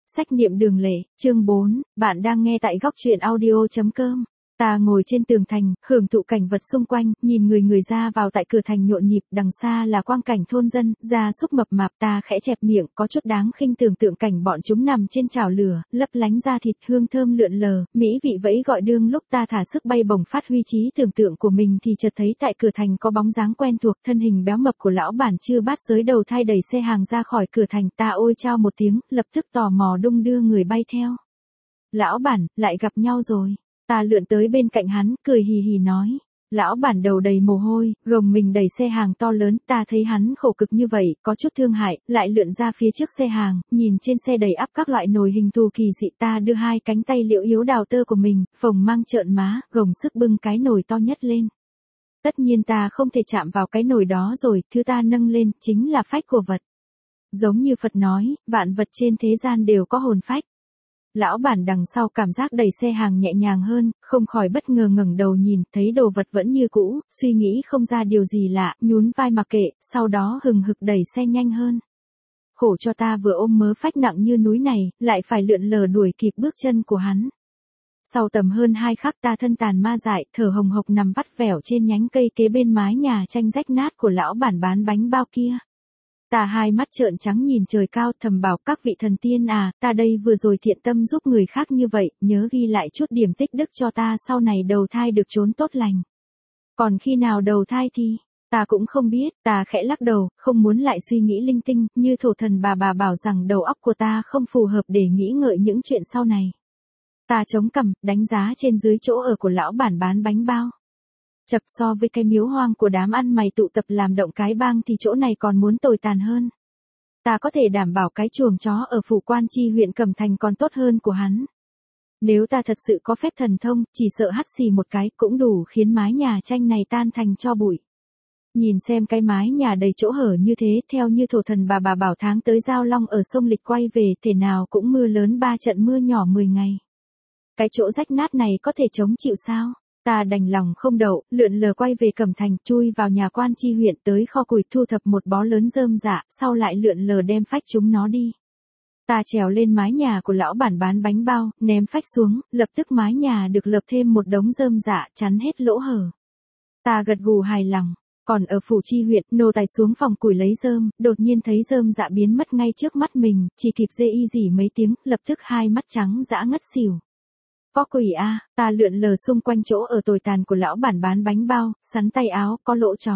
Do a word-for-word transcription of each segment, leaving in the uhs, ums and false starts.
Sách niệm đường lệ, chương bốn, bạn đang nghe tại góc truyện audio.com. Ta ngồi trên tường thành, hưởng thụ cảnh vật xung quanh, nhìn người người ra vào tại cửa thành nhộn nhịp, đằng xa là quang cảnh thôn dân, gia súc mập mạp, ta khẽ chẹp miệng, có chút đáng khinh tưởng tượng cảnh bọn chúng nằm trên chảo lửa, lấp lánh da thịt hương thơm lượn lờ, mỹ vị vẫy gọi đương lúc ta thả sức bay bổng phát huy trí tưởng tượng của mình thì chợt thấy tại cửa thành có bóng dáng quen thuộc, thân hình béo mập của lão bản chư bát giới đầu thai đẩy xe hàng ra khỏi cửa thành, ta ôi chao một tiếng, lập tức tò mò đung đưa người bay theo. Lão bản, lại gặp nhau rồi. Ta lượn tới bên cạnh hắn, cười hì hì nói. Lão bản đầu đầy mồ hôi, gồng mình đẩy xe hàng to lớn, ta thấy hắn khổ cực như vậy, có chút thương hại, lại lượn ra phía trước xe hàng, nhìn trên xe đầy ắp các loại nồi hình thù kỳ dị, ta đưa hai cánh tay liễu yếu đào tơ của mình, phồng mang trợn má, gồng sức bưng cái nồi to nhất lên. Tất nhiên ta không thể chạm vào cái nồi đó rồi, thứ ta nâng lên, chính là phách của vật. Giống như Phật nói, vạn vật trên thế gian đều có hồn phách. Lão bản đằng sau cảm giác đẩy xe hàng nhẹ nhàng hơn, không khỏi bất ngờ ngẩng đầu nhìn, thấy đồ vật vẫn như cũ, suy nghĩ không ra điều gì lạ, nhún vai mặc kệ, sau đó hừng hực đẩy xe nhanh hơn. Khổ cho ta vừa ôm mớ phách nặng như núi này, lại phải lượn lờ đuổi kịp bước chân của hắn. Sau tầm hơn hai khắc ta thân tàn ma dại, thở hồng hộc nằm vắt vẻo trên nhánh cây kế bên mái nhà tranh rách nát của lão bản bán bánh bao kia. Ta hai mắt trợn trắng nhìn trời cao, thầm bảo các vị thần tiên à, ta đây vừa rồi thiện tâm giúp người khác như vậy, nhớ ghi lại chút điểm tích đức cho ta sau này đầu thai được trốn tốt lành. Còn khi nào đầu thai thì, ta cũng không biết, ta khẽ lắc đầu, không muốn lại suy nghĩ linh tinh, như thổ thần bà bà bảo rằng đầu óc của ta không phù hợp để nghĩ ngợi những chuyện sau này. Ta chống cằm, đánh giá trên dưới chỗ ở của lão bản bán bánh bao. Chật, so với cái miếu hoang của đám ăn mày tụ tập làm động cái bang thì chỗ này còn muốn tồi tàn hơn. Ta có thể đảm bảo cái chuồng chó ở phủ Quan Chi huyện Cẩm Thành còn tốt hơn của hắn. Nếu ta thật sự có phép thần thông, chỉ sợ hắt xì một cái cũng đủ khiến mái nhà tranh này tan thành tro bụi. Nhìn xem cái mái nhà đầy chỗ hở như thế, theo như thổ thần bà bà bảo tháng tới Giao Long ở sông Lịch quay về, thể nào cũng mưa lớn ba trận mưa nhỏ mười ngày. Cái chỗ rách nát này có thể chống chịu sao? Ta đành lòng không đậu, lượn lờ quay về Cẩm Thành, chui vào nhà Quan Chi huyện, tới kho củi thu thập một bó lớn rơm rạ, sau lại lượn lờ đem phách chúng nó đi. Ta trèo lên mái nhà của lão bản bán bánh bao, ném phách xuống, lập tức mái nhà được lợp thêm một đống rơm rạ, chắn hết lỗ hở. Ta gật gù hài lòng. Còn ở phủ Chi huyện, nô tài xuống phòng củi lấy rơm, đột nhiên thấy rơm rạ biến mất ngay trước mắt mình, chỉ kịp dê y dỉ mấy tiếng, lập tức hai mắt trắng dã ngất xỉu. Có quỷ a, à, ta lượn lờ xung quanh chỗ ở tồi tàn của lão bản bán bánh bao, sắn tay áo, có lỗ chó.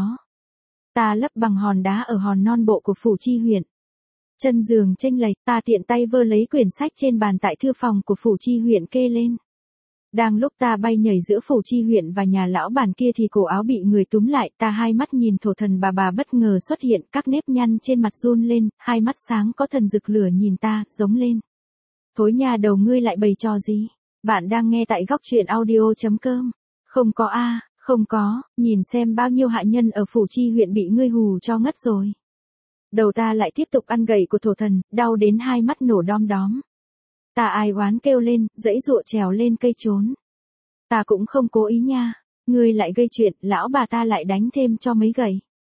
Ta lấp bằng hòn đá ở hòn non bộ của phủ Chi huyện. Chân giường chênh lệch, ta tiện tay vơ lấy quyển sách trên bàn tại thư phòng của phủ Chi huyện kê lên. Đang lúc ta bay nhảy giữa phủ Chi huyện và nhà lão bản kia thì cổ áo bị người túm lại, ta hai mắt nhìn thổ thần bà bà bất ngờ xuất hiện, các nếp nhăn trên mặt run lên, hai mắt sáng có thần rực lửa nhìn ta, giống lên. Thối nhà đầu ngươi lại bày trò gì? Bạn đang nghe tại góc truyện audio.com. Không có a, à, không có, nhìn xem bao nhiêu hạ nhân ở phủ Chi huyện bị ngươi hù cho ngất rồi. Đầu ta lại tiếp tục ăn gậy của thổ thần, đau đến hai mắt nổ đom đóm. Ta ai oán kêu lên, dãy dụa trèo lên cây trốn. Ta cũng không cố ý nha, ngươi lại gây chuyện, lão bà ta lại đánh thêm cho mấy gậy.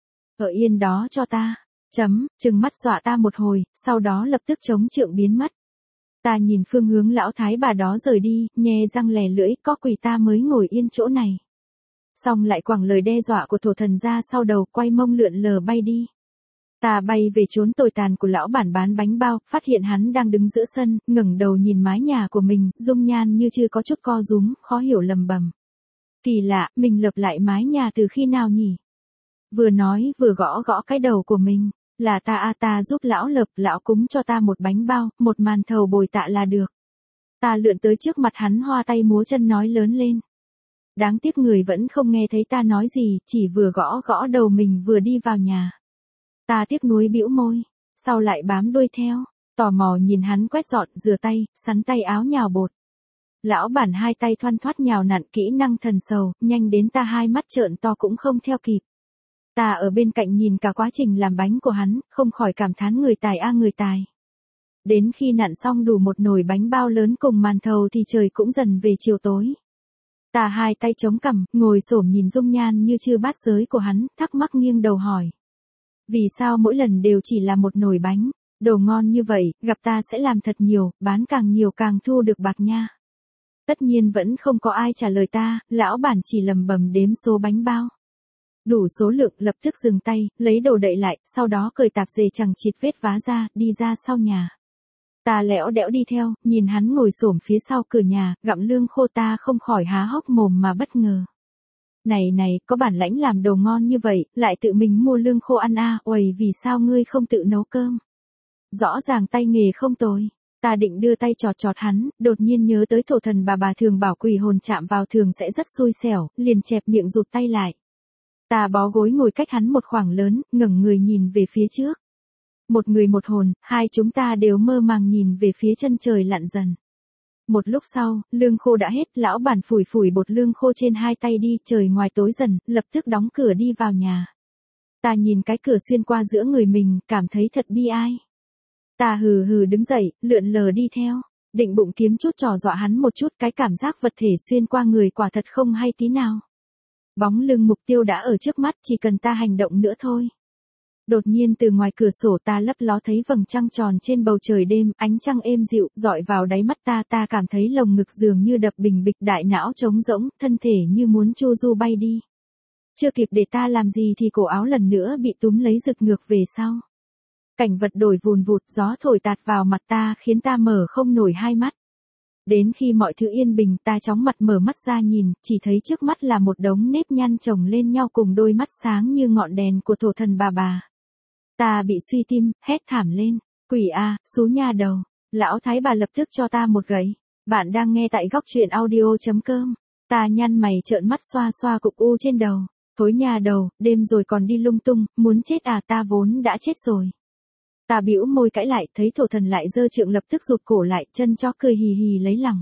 Ở yên đó cho ta, chấm, trừng mắt dọa ta một hồi, sau đó lập tức chống trượng biến mất. Ta nhìn phương hướng lão thái bà đó rời đi, nhe răng lè lưỡi, có quỷ ta mới ngồi yên chỗ này. Xong lại quẳng lời đe dọa của thổ thần ra sau đầu, quay mông lượn lờ bay đi. Ta bay về trốn tồi tàn của lão bản bán bánh bao, phát hiện hắn đang đứng giữa sân, ngẩng đầu nhìn mái nhà của mình, dung nhan như chưa có chút co rúm, khó hiểu lầm bầm. Kỳ lạ, mình lợp lại mái nhà từ khi nào nhỉ? Vừa nói vừa gõ gõ cái đầu của mình. Là ta a, ta giúp lão lợp, lão cúng cho ta một bánh bao, một màn thầu bồi tạ là được. Ta lượn tới trước mặt hắn hoa tay múa chân nói lớn lên. Đáng tiếc người vẫn không nghe thấy ta nói gì, chỉ vừa gõ gõ đầu mình vừa đi vào nhà. Ta tiếc nuối bĩu môi, sau lại bám đuôi theo, tò mò nhìn hắn quét dọn, rửa tay, sắn tay áo nhào bột. Lão bản hai tay thoăn thoắt nhào nặn kỹ năng thần sầu, nhanh đến ta hai mắt trợn to cũng không theo kịp. Ta ở bên cạnh nhìn cả quá trình làm bánh của hắn, không khỏi cảm thán người tài a người tài. Đến khi nặn xong đủ một nồi bánh bao lớn cùng màn thầu thì trời cũng dần về chiều tối. Ta hai tay chống cằm, ngồi xổm nhìn dung nhan như chưa bát giới của hắn, thắc mắc nghiêng đầu hỏi. Vì sao mỗi lần đều chỉ là một nồi bánh? Đồ ngon như vậy, gặp ta sẽ làm thật nhiều, bán càng nhiều càng thu được bạc nha. Tất nhiên vẫn không có ai trả lời ta, lão bản chỉ lầm bầm đếm số bánh bao. Đủ số lượng lập tức dừng tay, lấy đồ đậy lại, sau đó cởi tạp dề chằng chịt vết vá ra, đi ra sau nhà. Ta lẽo đẽo đi theo, nhìn hắn ngồi xổm phía sau cửa nhà, gặm lương khô ta không khỏi há hốc mồm mà bất ngờ. Này này, có bản lãnh làm đồ ngon như vậy, lại tự mình mua lương khô ăn à, uầy vì sao ngươi không tự nấu cơm? Rõ ràng tay nghề không tồi. Ta định đưa tay chọt chọt hắn, đột nhiên nhớ tới thổ thần bà bà thường bảo quỷ hồn chạm vào thường sẽ rất xui xẻo, liền chẹp miệng rụt tay lại. Ta bó gối ngồi cách hắn một khoảng lớn, ngẩng người nhìn về phía trước. Một người một hồn, hai chúng ta đều mơ màng nhìn về phía chân trời lặn dần. Một lúc sau, lương khô đã hết, lão bản phủi phủi bột lương khô trên hai tay đi, trời ngoài tối dần, lập tức đóng cửa đi vào nhà. Ta nhìn cái cửa xuyên qua giữa người mình, cảm thấy thật bi ai. Ta hừ hừ đứng dậy, lượn lờ đi theo, định bụng kiếm chút trò dọa hắn một chút, cái cảm giác vật thể xuyên qua người quả thật không hay tí nào. Bóng lưng mục tiêu đã ở trước mắt, chỉ cần ta hành động nữa thôi. Đột nhiên từ ngoài cửa sổ ta lấp ló thấy vầng trăng tròn trên bầu trời đêm, ánh trăng êm dịu, dọi vào đáy mắt ta, ta cảm thấy lồng ngực dường như đập bình bịch, đại não trống rỗng, thân thể như muốn chu du bay đi. Chưa kịp để ta làm gì thì cổ áo lần nữa bị túm lấy giật ngược về sau. Cảnh vật đổi vùn vụt, gió thổi tạt vào mặt ta khiến ta mở không nổi hai mắt. Đến khi mọi thứ yên bình ta chóng mặt mở mắt ra nhìn, chỉ thấy trước mắt là một đống nếp nhăn chồng lên nhau cùng đôi mắt sáng như ngọn đèn của thổ thần bà bà. Ta bị suy tim, hét thảm lên, quỷ a, xú nha đầu. Lão thái bà lập tức cho ta một gậy. Bạn đang nghe tại góc truyện audio chấm com. Ta nhăn mày trợn mắt xoa xoa cục u trên đầu. Thối nhà đầu, đêm rồi còn đi lung tung, muốn chết à, ta vốn đã chết rồi. Ta bĩu môi cãi lại, thấy thổ thần lại giơ trượng lập tức rụt cổ lại, chân chó cười hì hì lấy lòng.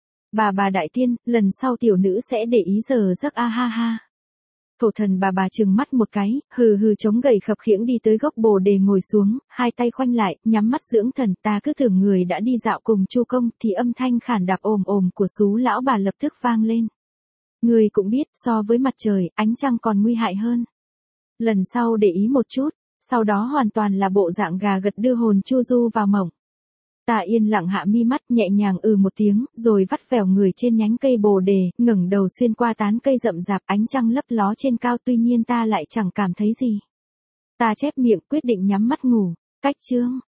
Bà bà đại tiên, lần sau tiểu nữ sẽ để ý giờ giấc a ha ha. Thổ thần bà bà trừng mắt một cái, hừ hừ chống gậy khập khiễng đi tới gốc bồ đề ngồi xuống, hai tay khoanh lại, nhắm mắt dưỡng thần. Ta cứ tưởng người đã đi dạo cùng Chu Công, thì âm thanh khản đạp ồm ồm của xú lão bà lập tức vang lên. Người cũng biết, so với mặt trời, ánh trăng còn nguy hại hơn. Lần sau để ý một chút. Sau đó hoàn toàn là bộ dạng gà gật đưa hồn chu du vào mộng. Ta yên lặng hạ mi mắt nhẹ nhàng ừ một tiếng, rồi vắt vẻo người trên nhánh cây bồ đề, ngẩng đầu xuyên qua tán cây rậm rạp, ánh trăng lấp ló trên cao, tuy nhiên ta lại chẳng cảm thấy gì. Ta chép miệng quyết định nhắm mắt ngủ. Cách chương.